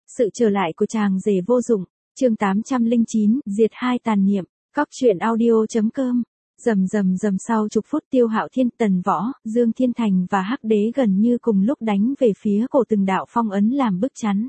Sự trở lại của chàng rể vô dụng, chương 809, diệt hai tàn niệm, Cóc truyện audio.com. Rầm rầm rầm, sau chục phút Tiêu Hạo Thiên, Tần Võ, Dương Thiên Thành và Hắc Đế gần như cùng lúc đánh về phía cổ từng đạo phong ấn làm bức chắn.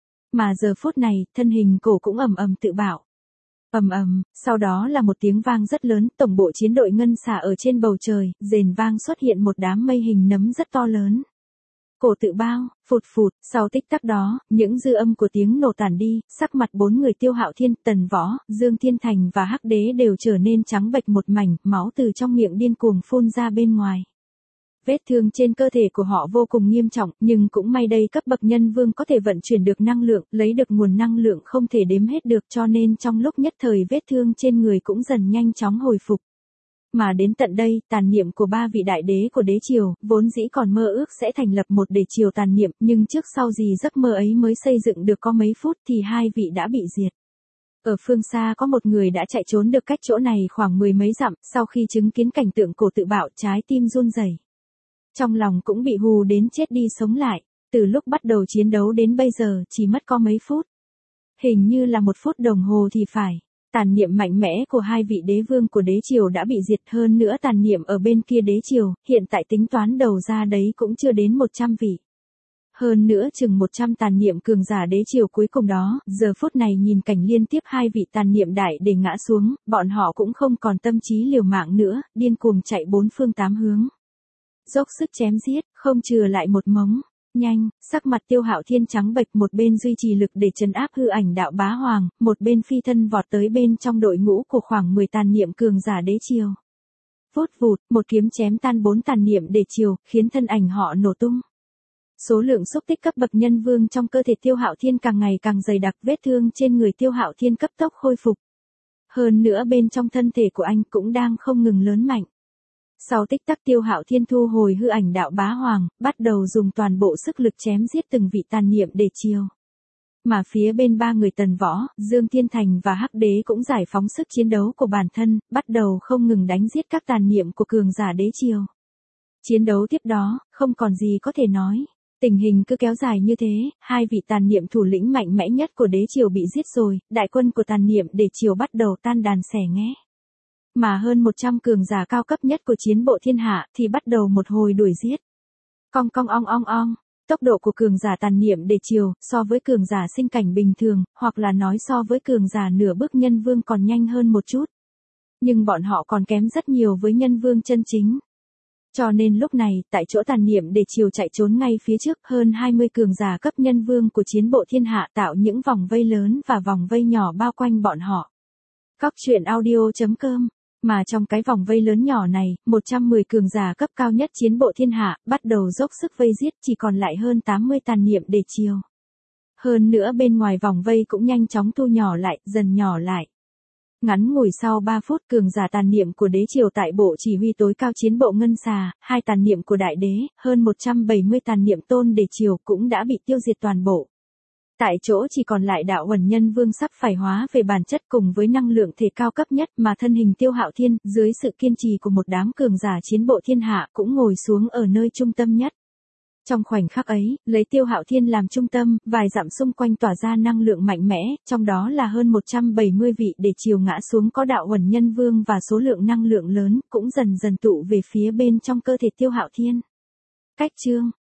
Mà giờ phút này, thân hình cổ cũng ầm ầm tự bạo. Ầm ầm, sau đó là một tiếng vang rất lớn, tổng bộ chiến đội ngân xà ở trên bầu trời, rền vang xuất hiện một đám mây hình nấm rất to lớn. Cổ tự bao, phụt phụt, sau tích tắc đó, những dư âm của tiếng nổ tản đi, sắc mặt bốn người Tiêu Hạo Thiên, Tần Võ, Dương Thiên Thành và Hắc Đế đều trở nên trắng bệch một mảnh, máu từ trong miệng điên cuồng phun ra bên ngoài. Vết thương trên cơ thể của họ vô cùng nghiêm trọng, nhưng cũng may đây cấp bậc nhân vương có thể vận chuyển được năng lượng, lấy được nguồn năng lượng không thể đếm hết được, cho nên trong lúc nhất thời vết thương trên người cũng dần nhanh chóng hồi phục. Mà đến tận đây, tàn niệm của ba vị đại đế của đế triều, vốn dĩ còn mơ ước sẽ thành lập một đế triều tàn niệm, nhưng trước sau gì giấc mơ ấy mới xây dựng được có mấy phút thì hai vị đã bị diệt. Ở phương xa có một người đã chạy trốn được cách chỗ này khoảng 10 mấy dặm, sau khi chứng kiến cảnh tượng cổ tự bạo, trái tim run rẩy. Trong lòng cũng bị hù đến chết đi sống lại, từ lúc bắt đầu chiến đấu đến bây giờ chỉ mất có mấy phút. Hình như là 1 phút đồng hồ thì phải. Tàn niệm mạnh mẽ của hai vị đế vương của đế triều đã bị diệt, hơn nữa tàn niệm ở bên kia đế triều, hiện tại tính toán đầu ra đấy cũng chưa đến 100 vị. Hơn nữa chừng 100 tàn niệm cường giả đế triều cuối cùng đó, giờ phút này nhìn cảnh liên tiếp hai vị tàn niệm đại để ngã xuống, bọn họ cũng không còn tâm trí liều mạng nữa, điên cuồng chạy bốn phương tám hướng. Dốc sức chém giết, không chừa lại một mống. Nhanh, sắc mặt Tiêu Hạo Thiên trắng bệch, một bên duy trì lực để trấn áp hư ảnh đạo bá hoàng, một bên phi thân vọt tới bên trong đội ngũ của khoảng 10 tàn niệm cường giả đế triều. Vút vụt, một kiếm chém tan 4 tàn niệm đế triều, khiến thân ảnh họ nổ tung. Số lượng xúc tích cấp bậc nhân vương trong cơ thể Tiêu Hạo Thiên càng ngày càng dày đặc, vết thương trên người Tiêu Hạo Thiên cấp tốc khôi phục. Hơn nữa bên trong thân thể của anh cũng đang không ngừng lớn mạnh. Sau tích tắc Tiêu Hạo Thiên thu hồi hư ảnh đạo bá hoàng, bắt đầu dùng toàn bộ sức lực chém giết từng vị tàn niệm đế triều. Mà phía bên ba người Tần Võ, Dương Thiên Thành và Hắc Đế cũng giải phóng sức chiến đấu của bản thân, bắt đầu không ngừng đánh giết các tàn niệm của cường giả đế triều. Chiến đấu tiếp đó, không còn gì có thể nói. Tình hình cứ kéo dài như thế, hai vị tàn niệm thủ lĩnh mạnh mẽ nhất của đế triều bị giết rồi, đại quân của tàn niệm đế triều bắt đầu tan đàn xẻ nghé. Mà hơn 100 cường giả cao cấp nhất của chiến bộ thiên hạ thì bắt đầu một hồi đuổi giết. Cong cong ong ong ong, tốc độ của cường giả tàn niệm đế triều so với cường giả sinh cảnh bình thường, hoặc là nói so với cường giả nửa bước nhân vương còn nhanh hơn một chút. Nhưng bọn họ còn kém rất nhiều với nhân vương chân chính. Cho nên lúc này, tại chỗ tàn niệm đế triều chạy trốn ngay phía trước, hơn 20 cường giả cấp nhân vương của chiến bộ thiên hạ tạo những vòng vây lớn và vòng vây nhỏ bao quanh bọn họ. Cóc truyện audio.com. Mà trong cái vòng vây lớn nhỏ này, 110 cường giả cấp cao nhất chiến bộ thiên hạ, bắt đầu dốc sức vây giết, chỉ còn lại hơn 80 tàn niệm đế triều. Hơn nữa bên ngoài vòng vây cũng nhanh chóng thu nhỏ lại, dần nhỏ lại. Ngắn ngủi sau 3 phút, cường giả tàn niệm của đế triều tại bộ chỉ huy tối cao chiến bộ ngân xà, 2 tàn niệm của đại đế, hơn 170 tàn niệm tôn đế triều cũng đã bị tiêu diệt toàn bộ. Tại chỗ chỉ còn lại đạo Uẩn Nhân Vương sắp phải hóa về bản chất cùng với năng lượng thể cao cấp nhất, mà thân hình Tiêu Hạo Thiên, dưới sự kiên trì của một đám cường giả chiến bộ thiên hạ, cũng ngồi xuống ở nơi trung tâm nhất. Trong khoảnh khắc ấy, lấy Tiêu Hạo Thiên làm trung tâm, vài dặm xung quanh tỏa ra năng lượng mạnh mẽ, trong đó là hơn 170 vị đế triều ngã xuống có đạo Uẩn Nhân Vương và số lượng năng lượng lớn, cũng dần dần tụ về phía bên trong cơ thể Tiêu Hạo Thiên. Cách chương